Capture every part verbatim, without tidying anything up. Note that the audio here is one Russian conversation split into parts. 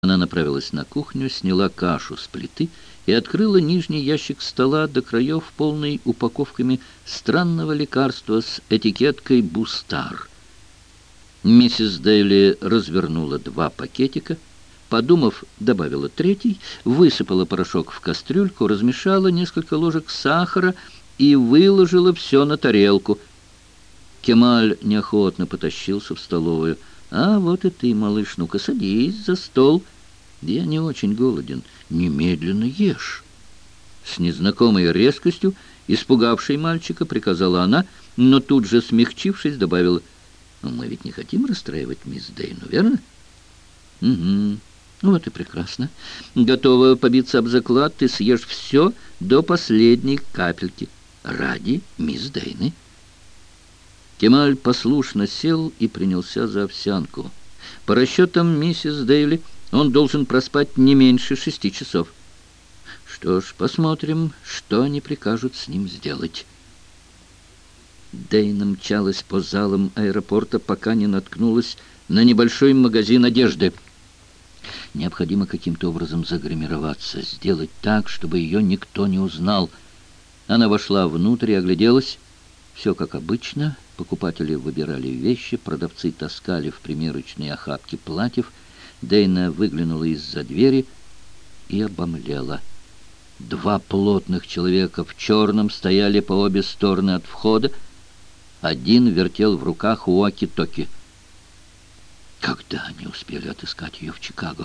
Она направилась на кухню, сняла кашу с плиты и открыла нижний ящик стола до краев, полный упаковками странного лекарства с этикеткой «Бустар». Миссис Дейли развернула два пакетика, подумав, добавила третий, высыпала порошок в кастрюльку, размешала несколько ложек сахара и выложила все на тарелку. Кемаль неохотно потащился в столовую. «А вот и ты, малыш, ну-ка садись за стол. Я не очень голоден. Немедленно ешь». С незнакомой резкостью, испугавшей мальчика, приказала она, но тут же, смягчившись, добавила: «Ну, мы ведь не хотим расстраивать мисс Дейну, верно?» «Угу. Вот и прекрасно. Готова побиться об заклад, ты съешь все до последней капельки. Ради мисс Дейны». Кемаль послушно сел и принялся за овсянку. По расчетам миссис Дейли, он должен проспать не меньше шести часов. Что ж, посмотрим, что они прикажут с ним сделать. Дейна мчалась по залам аэропорта, пока не наткнулась на небольшой магазин одежды. Необходимо каким-то образом загримироваться, сделать так, чтобы ее никто не узнал. Она вошла внутрь и огляделась. Все как обычно. Покупатели выбирали вещи, продавцы таскали в примерочные охапки платьев. Дейна выглянула из-за двери и обомлела. Два плотных человека в черном стояли по обе стороны от входа. Один вертел в руках уоки-токи. Когда они успели отыскать ее в Чикаго?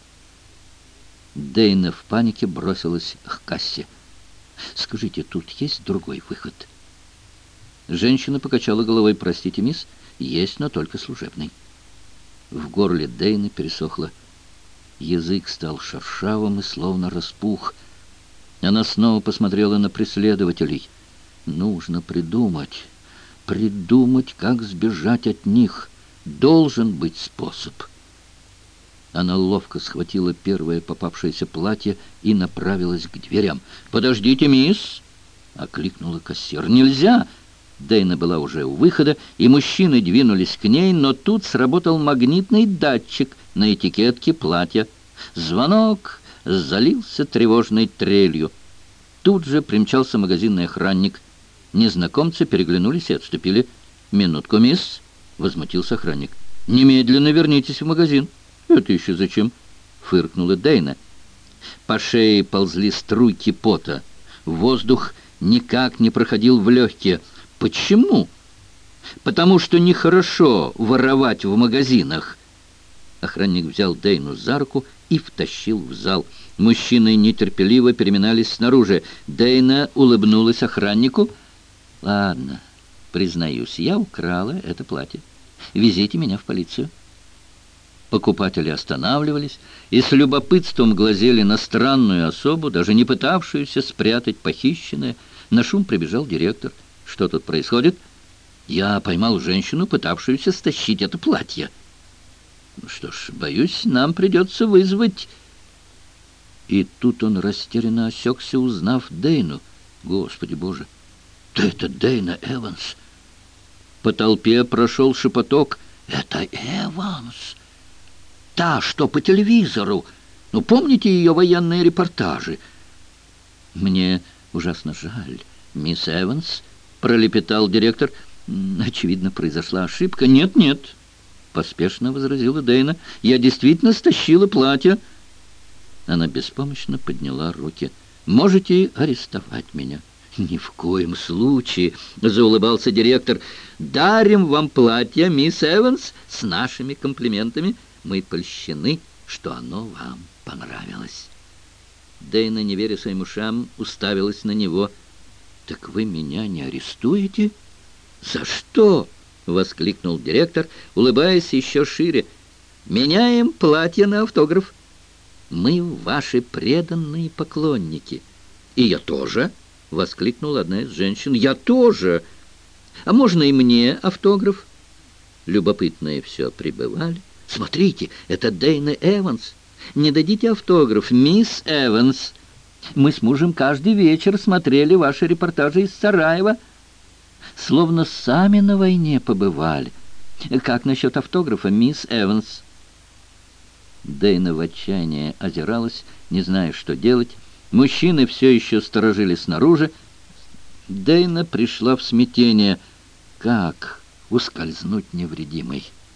Дейна в панике бросилась к кассе. «Скажите, тут есть другой выход?» Женщина покачала головой. «Простите, мисс, есть, но только служебный». В горле Дейны пересохло. Язык стал шершавым и словно распух. Она снова посмотрела на преследователей. «Нужно придумать, придумать, как сбежать от них. Должен быть способ». Она ловко схватила первое попавшееся платье и направилась к дверям. «Подождите, мисс!» — окликнула кассир. «Нельзя!» Дейна была уже у выхода, и мужчины двинулись к ней, но тут сработал магнитный датчик на этикетке платья. Звонок залился тревожной трелью. Тут же примчался магазинный охранник. Незнакомцы переглянулись и отступили. «Минутку, мисс!» — возмутился охранник. «Немедленно вернитесь в магазин». «Это еще зачем?» — фыркнула Дейна. По шее ползли струйки пота. Воздух никак не проходил в легкие. «Почему?» «Потому что нехорошо воровать в магазинах». Охранник взял Дейну за руку и втащил в зал. Мужчины нетерпеливо переминались снаружи. Дейна улыбнулась охраннику. «Ладно, признаюсь, я украла это платье. Везите меня в полицию». Покупатели останавливались и с любопытством глазели на странную особу, даже не пытавшуюся спрятать похищенное. На шум прибежал директор. «Что тут происходит?» «Я поймал женщину, пытавшуюся стащить это платье». «Ну что ж, боюсь, нам придется вызвать...» И тут он растерянно осекся, узнав Дейну. «Господи Боже! Да это Дейна Эванс!» По толпе прошел шепоток. «Это Эванс! Та, что по телевизору! Ну, помните ее военные репортажи?» «Мне ужасно жаль, мисс Эванс», — пролепетал директор. «Очевидно, произошла ошибка». «Нет, нет», — поспешно возразила Дейна. «Я действительно стащила платье». Она беспомощно подняла руки. «Можете арестовать меня». «Ни в коем случае», — заулыбался директор. «Дарим вам платье, мисс Эванс, с нашими комплиментами. Мы польщены, что оно вам понравилось». Дейна, не веря своим ушам, уставилась на него. «Так вы меня не арестуете?» «За что?» — воскликнул директор, улыбаясь еще шире. «Меняем платье на автограф. Мы ваши преданные поклонники». «И я тоже!» — воскликнула одна из женщин. «Я тоже! А можно и мне автограф?» Любопытные все прибывали. «Смотрите, это Дейна Эванс. Не дадите автограф, мисс Эванс? Мы с мужем каждый вечер смотрели ваши репортажи из Сараева. Словно сами на войне побывали. Как насчет автографа, мисс Эванс?» Дейна в отчаянии озиралась, не зная, что делать. Мужчины все еще сторожили снаружи. Дейна пришла в смятение. Как ускользнуть невредимой?